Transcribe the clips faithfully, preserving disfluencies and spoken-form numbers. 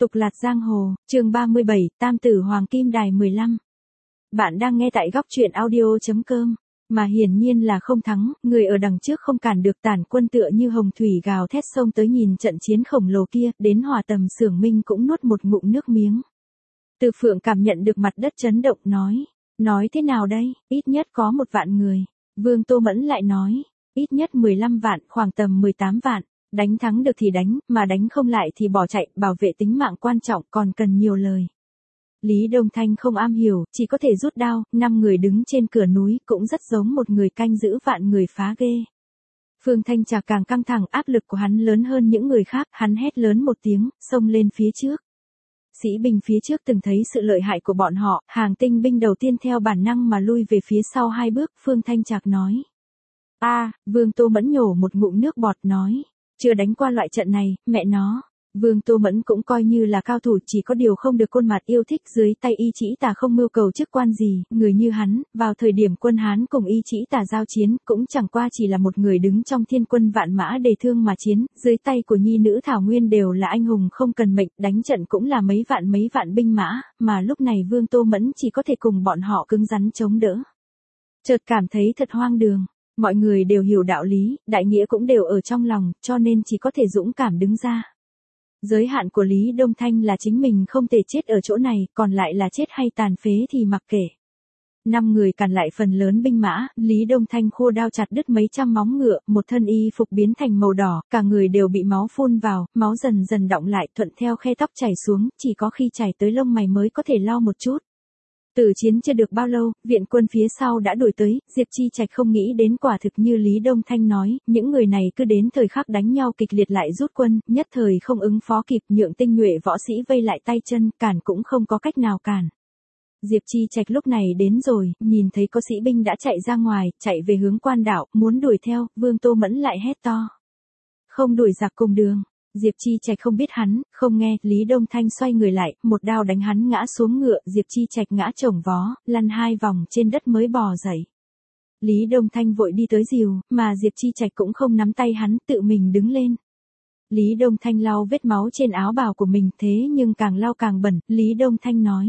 Tục lạt giang hồ, chương ba mươi bảy, Tam tử Hoàng Kim Đài mười lăm. Bạn đang nghe tại góc truyện audio.com, mà hiển nhiên là không thắng, người ở đằng trước không cản được tản quân tựa như hồng thủy gào thét xông tới nhìn trận chiến khổng lồ kia, đến Hòa Tầm Xưởng Minh cũng nuốt một ngụm nước miếng. Từ Phượng cảm nhận được mặt đất chấn động nói, nói thế nào đây, ít nhất có một vạn người. Vương Tô Mẫn lại nói, ít nhất mười lăm vạn, khoảng tầm mười tám vạn. Đánh thắng được thì đánh, mà đánh không lại thì bỏ chạy, bảo vệ tính mạng quan trọng còn cần nhiều lời. Lý Đông Thanh không am hiểu, chỉ có thể rút đao, năm người đứng trên cửa núi cũng rất giống một người canh giữ vạn người phá ghê. Phương Thanh Trà càng căng thẳng, áp lực của hắn lớn hơn những người khác, hắn hét lớn một tiếng, xông lên phía trước. Sĩ binh phía trước từng thấy sự lợi hại của bọn họ, hàng tinh binh đầu tiên theo bản năng mà lui về phía sau hai bước, Phương Thanh Trạc nói. A, à, Vương Tô Mẫn nhổ một ngụm nước bọt nói. Chưa đánh qua loại trận này, mẹ nó. Vương Tô Mẫn cũng coi như là cao thủ, chỉ có điều không được khuôn mặt yêu thích, dưới tay Y Chỉ Tà không mưu cầu chức quan gì, người như hắn, vào thời điểm quân Hán cùng Y Chỉ Tà giao chiến, cũng chẳng qua chỉ là một người đứng trong thiên quân vạn mã đề thương mà chiến, dưới tay của nhi nữ Thảo Nguyên đều là anh hùng không cần mệnh, đánh trận cũng là mấy vạn mấy vạn binh mã, mà lúc này Vương Tô Mẫn chỉ có thể cùng bọn họ cứng rắn chống đỡ. Chợt cảm thấy thật hoang đường. Mọi người đều hiểu đạo lý, đại nghĩa cũng đều ở trong lòng, cho nên chỉ có thể dũng cảm đứng ra. Giới hạn của Lý Đông Thanh là chính mình không thể chết ở chỗ này, còn lại là chết hay tàn phế thì mặc kệ. Năm người càn lại phần lớn binh mã, Lý Đông Thanh khô đao chặt đứt mấy trăm móng ngựa, một thân y phục biến thành màu đỏ, cả người đều bị máu phun vào, máu dần dần đọng lại, thuận theo khe tóc chảy xuống, chỉ có khi chảy tới lông mày mới có thể lau một chút. Tử chiến chưa được bao lâu, viện quân phía sau đã đuổi tới, Diệp Chi Trạch không nghĩ đến quả thực như Lý Đông Thanh nói, những người này cứ đến thời khắc đánh nhau kịch liệt lại rút quân, nhất thời không ứng phó kịp, nhượng tinh nhuệ võ sĩ vây lại tay chân, cản cũng không có cách nào cản. Diệp Chi Trạch lúc này đến rồi, nhìn thấy có sĩ binh đã chạy ra ngoài, chạy về hướng quan đảo, muốn đuổi theo, Vương Tô Mẫn lại hét to. Không đuổi giặc cùng đường. Diệp Chi Trạch không biết hắn, không nghe, Lý Đông Thanh xoay người lại, một đao đánh hắn ngã xuống ngựa, Diệp Chi Trạch ngã chồng vó, lăn hai vòng trên đất mới bò dậy. Lý Đông Thanh vội đi tới dìu, mà Diệp Chi Trạch cũng không nắm tay hắn, tự mình đứng lên. Lý Đông Thanh lau vết máu trên áo bào của mình, thế nhưng càng lau càng bẩn, Lý Đông Thanh nói.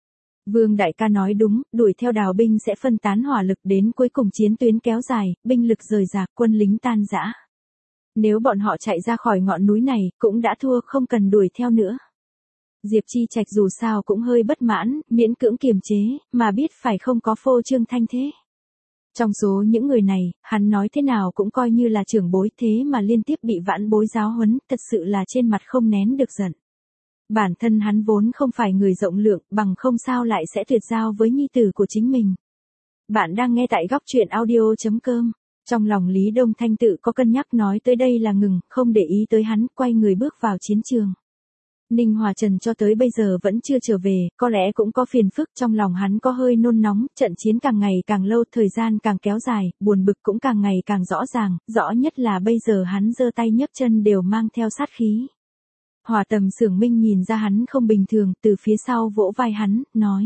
Vương đại ca nói đúng, đuổi theo đào binh sẽ phân tán hỏa lực, đến cuối cùng chiến tuyến kéo dài, binh lực rời rạc, quân lính tan rã. Nếu bọn họ chạy ra khỏi ngọn núi này, cũng đã thua, không cần đuổi theo nữa. Diệp Chi Trạch dù sao cũng hơi bất mãn, miễn cưỡng kiềm chế, mà biết phải không có phô trương thanh thế. Trong số những người này, hắn nói thế nào cũng coi như là trưởng bối, thế mà liên tiếp bị vãn bối giáo huấn, thật sự là trên mặt không nén được giận. Bản thân hắn vốn không phải người rộng lượng, bằng không sao lại sẽ tuyệt giao với nhi tử của chính mình. Bạn đang nghe tại góc truyện audio.com. Trong lòng Lý Đông Thanh tự có cân nhắc, nói tới đây là ngừng, không để ý tới hắn, quay người bước vào chiến trường. Ninh Hòa Trần cho tới bây giờ vẫn chưa trở về, có lẽ cũng có phiền phức, trong lòng hắn có hơi nôn nóng, trận chiến càng ngày càng lâu, thời gian càng kéo dài, buồn bực cũng càng ngày càng rõ ràng, rõ nhất là bây giờ hắn giơ tay nhấc chân đều mang theo sát khí. Hòa Tầm Xưởng Minh nhìn ra hắn không bình thường, từ phía sau vỗ vai hắn, nói.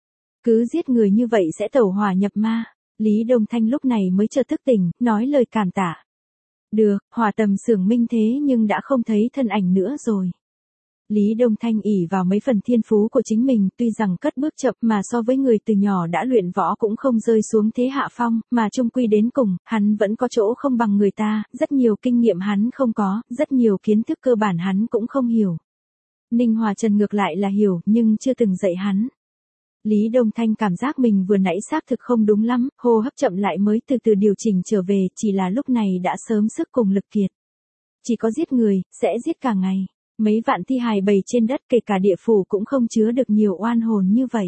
Cứ giết người như vậy sẽ tẩu hỏa nhập ma. Lý Đông Thanh lúc này mới chợt thức tỉnh, nói lời cảm tạ. Được, Hòa Tầm Xưởng Minh thế nhưng đã không thấy thân ảnh nữa rồi. Lý Đông Thanh ỷ vào mấy phần thiên phú của chính mình, tuy rằng cất bước chậm mà so với người từ nhỏ đã luyện võ cũng không rơi xuống thế hạ phong, mà chung quy đến cùng, hắn vẫn có chỗ không bằng người ta, rất nhiều kinh nghiệm hắn không có, rất nhiều kiến thức cơ bản hắn cũng không hiểu. Ninh Hòa Trần ngược lại là hiểu, nhưng chưa từng dạy hắn. Lý Đông Thanh cảm giác mình vừa nãy xác thực không đúng lắm, hô hấp chậm lại mới từ từ điều chỉnh trở về, chỉ là lúc này đã sớm sức cùng lực kiệt. Chỉ có giết người, sẽ giết cả ngày. Mấy vạn thi hài bầy trên đất, kể cả địa phủ cũng không chứa được nhiều oan hồn như vậy.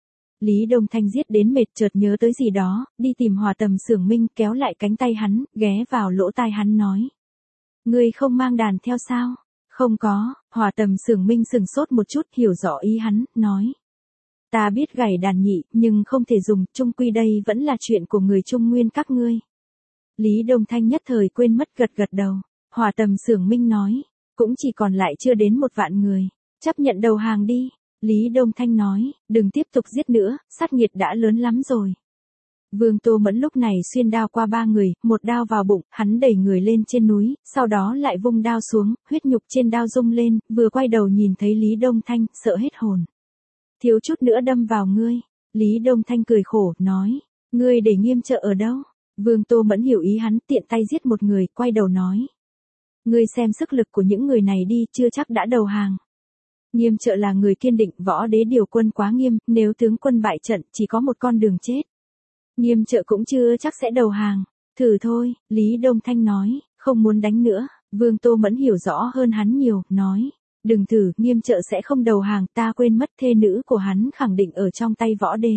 Lý Đông Thanh giết đến mệt, chợt nhớ tới gì đó, đi tìm Hòa Tầm Xưởng Minh, kéo lại cánh tay hắn, ghé vào lỗ tai hắn nói. Ngươi không mang đàn theo sao? Không có. Hòa Tầm Xưởng Minh sừng sốt một chút, hiểu rõ ý hắn, nói. Ta biết gảy đàn nhị, nhưng không thể dùng, chung quy đây vẫn là chuyện của người Trung Nguyên các ngươi. Lý Đông Thanh nhất thời quên mất, gật gật đầu. Hòa Tầm Xưởng Minh nói, cũng chỉ còn lại chưa đến một vạn người, chấp nhận đầu hàng đi. Lý Đông Thanh nói, đừng tiếp tục giết nữa, sát nghiệt đã lớn lắm rồi. Vương Tô Mẫn lúc này xuyên đao qua ba người, một đao vào bụng, hắn đẩy người lên trên núi, sau đó lại vung đao xuống, huyết nhục trên đao rung lên, vừa quay đầu nhìn thấy Lý Đông Thanh, sợ hết hồn. Thiếu chút nữa đâm vào ngươi. Lý Đông Thanh cười khổ, nói, ngươi để Nghiêm Trợ ở đâu? Vương Tô Mẫn hiểu ý hắn, tiện tay giết một người, quay đầu nói. Ngươi xem sức lực của những người này đi, chưa chắc đã đầu hàng. Nghiêm Trợ là người kiên định, võ đế điều quân quá nghiêm, nếu tướng quân bại trận, chỉ có một con đường chết. Nghiêm Trợ cũng chưa chắc sẽ đầu hàng. Thử thôi, Lý Đông Thanh nói, không muốn đánh nữa. Vương Tô Mẫn hiểu rõ hơn hắn nhiều, nói. Đừng thử, Nghiêm Trợ sẽ không đầu hàng, ta quên mất thê nữ của hắn khẳng định ở trong tay võ đế.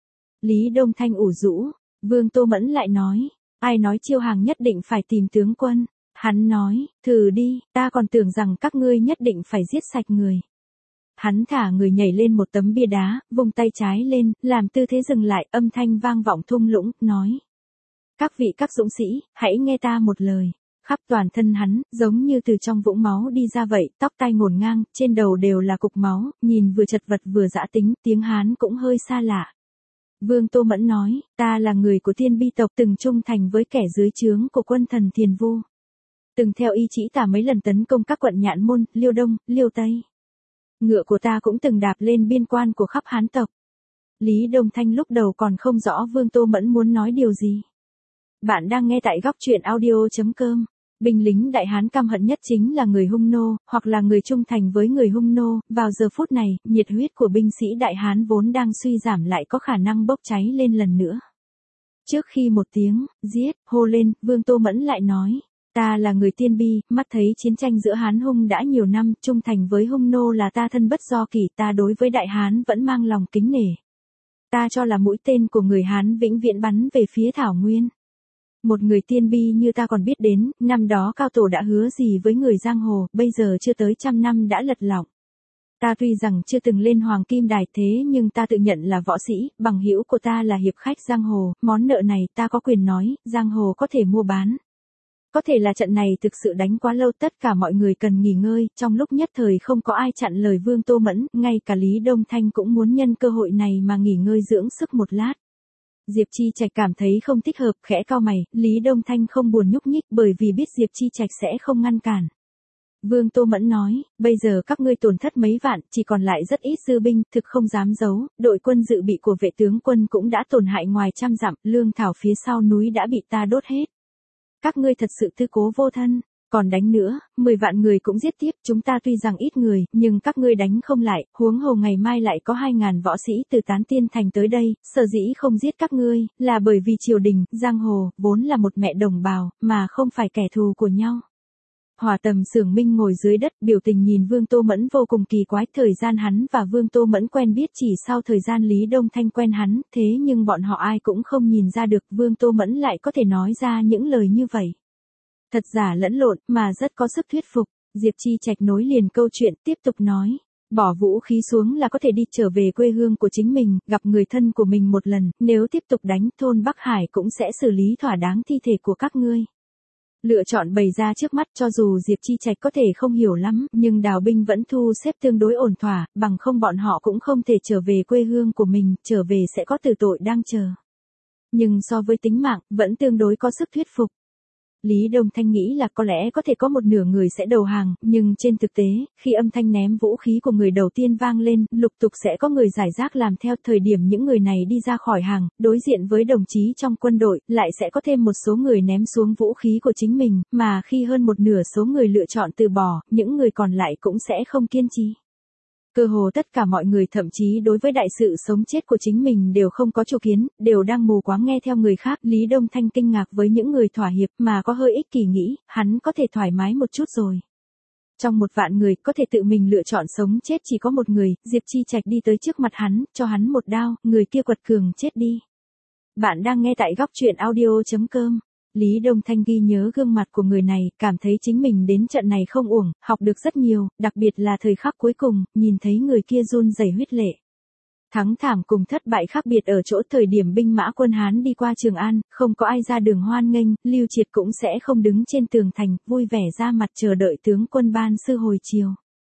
Lý Đông Thanh ủ rũ. Vương Tô Mẫn lại nói. Ai nói Chiêu Hàng nhất định phải tìm tướng quân? Hắn nói, thử đi, ta còn tưởng rằng các ngươi nhất định phải giết sạch người. Hắn thả người nhảy lên một tấm bia đá, vung tay trái lên, làm tư thế dừng lại, âm thanh vang vọng thung lũng, nói. Các vị các dũng sĩ, hãy nghe ta một lời. Khắp toàn thân hắn, giống như từ trong vũng máu đi ra vậy, tóc tai ngổn ngang, trên đầu đều là cục máu, nhìn vừa chật vật vừa dã tính, tiếng Hán cũng hơi xa lạ. Vương Tô Mẫn nói, ta là người của Tiên Bi tộc, từng trung thành với kẻ dưới trướng của quân thần Thiền Vu. Từng theo ý chỉ tả mấy lần tấn công các quận Nhạn Môn, Liêu Đông, Liêu Tây. Ngựa của ta cũng từng đạp lên biên quan của khắp Hán tộc. Lý Đông Thanh lúc đầu còn không rõ Vương Tô Mẫn muốn nói điều gì. Bạn đang nghe tại góc truyện audio chấm com. Binh lính Đại Hán căm hận nhất chính là người hung nô, hoặc là người trung thành với người hung nô. Vào giờ phút này, nhiệt huyết của binh sĩ Đại Hán vốn đang suy giảm lại có khả năng bốc cháy lên lần nữa. Trước khi một tiếng, giết, hô lên, Vương Tô Mẫn lại nói. Ta là người Tiên Bi, mắt thấy chiến tranh giữa Hán Hung đã nhiều năm, trung thành với hung nô là ta thân bất do kỷ, ta đối với Đại Hán vẫn mang lòng kính nể. Ta cho là mũi tên của người Hán vĩnh viễn bắn về phía Thảo Nguyên. Một người Tiên Bi như ta còn biết đến, năm đó cao tổ đã hứa gì với người giang hồ, bây giờ chưa tới trăm năm đã lật lọng. Ta tuy rằng chưa từng lên Hoàng Kim Đài thế nhưng ta tự nhận là võ sĩ, bằng hữu của ta là hiệp khách giang hồ, món nợ này ta có quyền nói, giang hồ có thể mua bán. Có thể là trận này thực sự đánh quá lâu, tất cả mọi người cần nghỉ ngơi, trong lúc nhất thời không có ai chặn lời Vương Tô Mẫn, ngay cả Lý Đông Thanh cũng muốn nhân cơ hội này mà nghỉ ngơi dưỡng sức một lát. Diệp Chi Trạch cảm thấy không thích hợp, khẽ cau mày, Lý Đông Thanh không buồn nhúc nhích bởi vì biết Diệp Chi Trạch sẽ không ngăn cản. Vương Tô Mẫn nói, bây giờ các ngươi tổn thất mấy vạn, chỉ còn lại rất ít dư binh, thực không dám giấu, đội quân dự bị của vệ tướng quân cũng đã tổn hại ngoài trăm dặm, lương thảo phía sau núi đã bị ta đốt hết. Các ngươi thật sự tư cố vô thân, còn đánh nữa, mười vạn người cũng giết tiếp, chúng ta tuy rằng ít người, nhưng các ngươi đánh không lại, huống hồ ngày mai lại có hai ngàn võ sĩ từ Tán Tiên Thành tới đây, sở dĩ không giết các ngươi, là bởi vì triều đình, giang hồ, vốn là một mẹ đồng bào, mà không phải kẻ thù của nhau. Hỏa Tầm Xưởng Minh ngồi dưới đất, biểu tình nhìn Vương Tô Mẫn vô cùng kỳ quái, thời gian hắn và Vương Tô Mẫn quen biết chỉ sau thời gian Lý Đông Thanh quen hắn, thế nhưng bọn họ ai cũng không nhìn ra được Vương Tô Mẫn lại có thể nói ra những lời như vậy. Thật giả lẫn lộn, mà rất có sức thuyết phục. Diệp Chi Trạch nối liền câu chuyện, tiếp tục nói. Bỏ vũ khí xuống là có thể đi trở về quê hương của chính mình, gặp người thân của mình một lần, nếu tiếp tục đánh, thôn Bắc Hải cũng sẽ xử lý thỏa đáng thi thể của các ngươi. Lựa chọn bày ra trước mắt, cho dù Diệp Chi Trạch có thể không hiểu lắm, nhưng đào binh vẫn thu xếp tương đối ổn thỏa, bằng không bọn họ cũng không thể trở về quê hương của mình, trở về sẽ có tử tội đang chờ. Nhưng so với tính mạng, vẫn tương đối có sức thuyết phục. Lý Đông Thanh nghĩ là có lẽ có thể có một nửa người sẽ đầu hàng, nhưng trên thực tế, khi âm thanh ném vũ khí của người đầu tiên vang lên, lục tục sẽ có người giải rác làm theo. Thời điểm những người này đi ra khỏi hàng, đối diện với đồng chí trong quân đội, lại sẽ có thêm một số người ném xuống vũ khí của chính mình, mà khi hơn một nửa số người lựa chọn từ bỏ, những người còn lại cũng sẽ không kiên trì. Cơ hồ tất cả mọi người thậm chí đối với đại sự sống chết của chính mình đều không có chủ kiến, đều đang mù quáng nghe theo người khác. Lý Đông Thanh kinh ngạc với những người thỏa hiệp mà có hơi ích kỷ nghĩ, hắn có thể thoải mái một chút rồi. Trong một vạn người, có thể tự mình lựa chọn sống chết chỉ có một người, Diệp Chi Trạch đi tới trước mặt hắn, cho hắn một đao, người kia quật cường chết đi. Bạn đang nghe tại góc truyện audio chấm com. Lý Đông Thanh ghi nhớ gương mặt của người này, cảm thấy chính mình đến trận này không uổng, học được rất nhiều, đặc biệt là thời khắc cuối cùng, nhìn thấy người kia run rẩy huyết lệ. Thắng thảm cùng thất bại khác biệt ở chỗ thời điểm binh mã quân Hán đi qua Trường An, không có ai ra đường hoan nghênh, Lưu Triệt cũng sẽ không đứng trên tường thành, vui vẻ ra mặt chờ đợi tướng quân ban sư hồi chiều.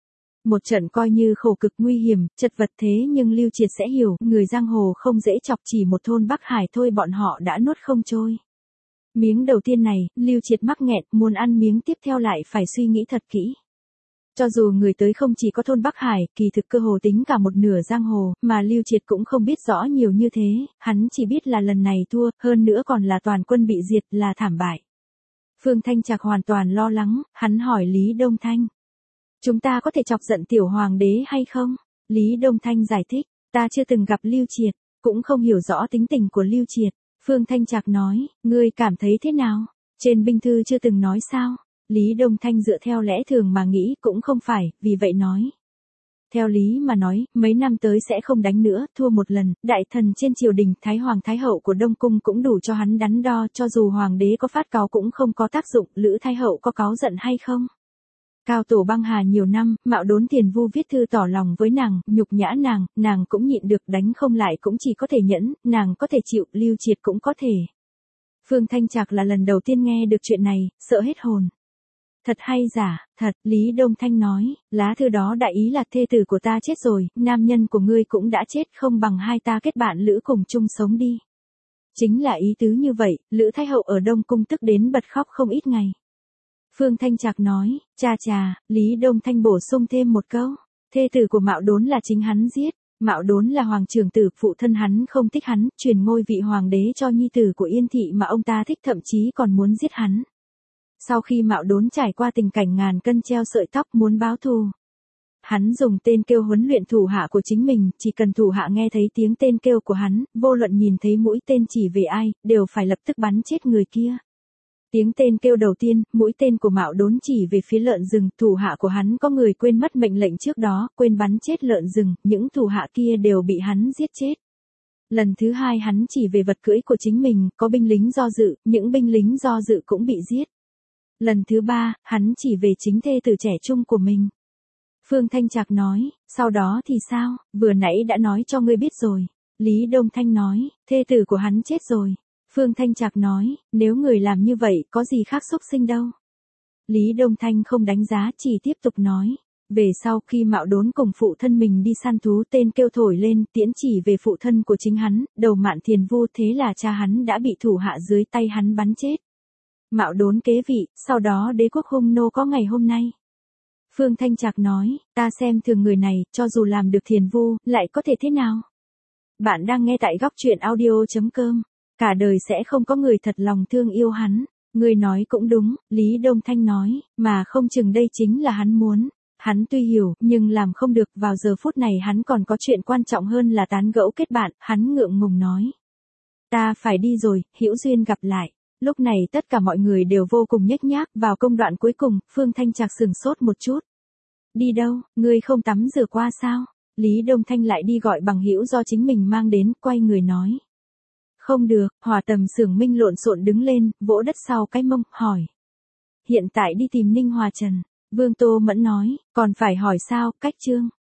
Một trận coi như khổ cực nguy hiểm, chật vật thế nhưng Lưu Triệt sẽ hiểu, người giang hồ không dễ chọc, chỉ một thôn Bắc Hải thôi bọn họ đã nuốt không trôi. Miếng đầu tiên này, Lưu Triệt mắc nghẹn, muốn ăn miếng tiếp theo lại phải suy nghĩ thật kỹ. Cho dù người tới không chỉ có thôn Bắc Hải, kỳ thực cơ hồ tính cả một nửa giang hồ, mà Lưu Triệt cũng không biết rõ nhiều như thế, hắn chỉ biết là lần này thua, hơn nữa còn là toàn quân bị diệt, là thảm bại. Phương Thanh Trạc hoàn toàn lo lắng, hắn hỏi Lý Đông Thanh. Chúng ta có thể chọc giận tiểu hoàng đế hay không? Lý Đông Thanh giải thích, ta chưa từng gặp Lưu Triệt, cũng không hiểu rõ tính tình của Lưu Triệt. Phương Thanh Trạc nói, ngươi cảm thấy thế nào? Trên binh thư chưa từng nói sao? Lý Đông Thanh dựa theo lẽ thường mà nghĩ cũng không phải, vì vậy nói. Theo lý mà nói, mấy năm tới sẽ không đánh nữa, thua một lần, đại thần trên triều đình, Thái Hoàng Thái Hậu của Đông Cung cũng đủ cho hắn đắn đo, cho dù Hoàng đế có phát cáu cũng không có tác dụng, Lữ Thái Hậu có cáu giận hay không? Cao tổ băng hà nhiều năm, Mạo Đốn Tiền Vu viết thư tỏ lòng với nàng, nhục nhã nàng, nàng cũng nhịn được, đánh không lại cũng chỉ có thể nhẫn, nàng có thể chịu, Lưu Triệt cũng có thể. Phương Thanh Trạc là lần đầu tiên nghe được chuyện này, sợ hết hồn. Thật hay giả, thật, Lý Đông Thanh nói, lá thư đó đại ý là thê tử của ta chết rồi, nam nhân của ngươi cũng đã chết, không bằng hai ta kết bạn lữ cùng chung sống đi. Chính là ý tứ như vậy, Lữ Thái Hậu ở Đông Cung tức đến bật khóc không ít ngày. Phương Thanh Trạc nói, cha cha, Lý Đông Thanh bổ sung thêm một câu, thê tử của Mạo Đốn là chính hắn giết, Mạo Đốn là hoàng trưởng tử, phụ thân hắn không thích hắn, truyền ngôi vị hoàng đế cho nhi tử của Yên Thị mà ông ta thích, thậm chí còn muốn giết hắn. Sau khi Mạo Đốn trải qua tình cảnh ngàn cân treo sợi tóc muốn báo thù, hắn dùng tên kêu huấn luyện thủ hạ của chính mình, chỉ cần thủ hạ nghe thấy tiếng tên kêu của hắn, vô luận nhìn thấy mũi tên chỉ về ai, đều phải lập tức bắn chết người kia. Tiếng tên kêu đầu tiên, mũi tên của Mạo Đốn chỉ về phía lợn rừng, thủ hạ của hắn có người quên mất mệnh lệnh trước đó, quên bắn chết lợn rừng, những thủ hạ kia đều bị hắn giết chết. Lần thứ hai hắn chỉ về vật cưỡi của chính mình, có binh lính do dự, những binh lính do dự cũng bị giết. Lần thứ ba, hắn chỉ về chính thê tử trẻ trung của mình. Phương Thanh Trạc nói, sau đó thì sao, vừa nãy đã nói cho ngươi biết rồi. Lý Đông Thanh nói, thê tử của hắn chết rồi. Phương Thanh Trạc nói, nếu người làm như vậy, có gì khác xúc sinh đâu. Lý Đông Thanh không đánh giá, chỉ tiếp tục nói. Về sau khi Mạo Đốn cùng phụ thân mình đi săn thú, tên kêu thổi lên, tiễn chỉ về phụ thân của chính hắn, đầu Mạn Thiền Vu, thế là cha hắn đã bị thủ hạ dưới tay hắn bắn chết. Mạo Đốn kế vị, sau đó đế quốc Hung Nô có ngày hôm nay. Phương Thanh Trạc nói, ta xem thường người này, cho dù làm được Thiền Vu, lại có thể thế nào? Bạn đang nghe tại góc truyện audio chấm com. Cả đời sẽ không có người thật lòng thương yêu hắn. Người nói cũng đúng, Lý Đông Thanh nói, mà không chừng đây chính là hắn muốn. Hắn tuy hiểu, nhưng làm không được, vào giờ phút này hắn còn có chuyện quan trọng hơn là tán gẫu kết bạn, hắn ngượng ngùng nói. Ta phải đi rồi, hữu duyên gặp lại. Lúc này tất cả mọi người đều vô cùng nhếch nhác, vào công đoạn cuối cùng, Phương Thanh Trạc sừng sốt một chút. Đi đâu, ngươi không tắm rửa qua sao? Lý Đông Thanh lại đi gọi bằng hữu do chính mình mang đến, quay người nói. Không được, Hòa Tầm Xưởng Minh lộn xộn đứng lên, vỗ đất sau cái mông, hỏi. Hiện tại đi tìm Ninh Hòa Trần. Vương Tô Mẫn nói, còn phải hỏi sao, cách chương.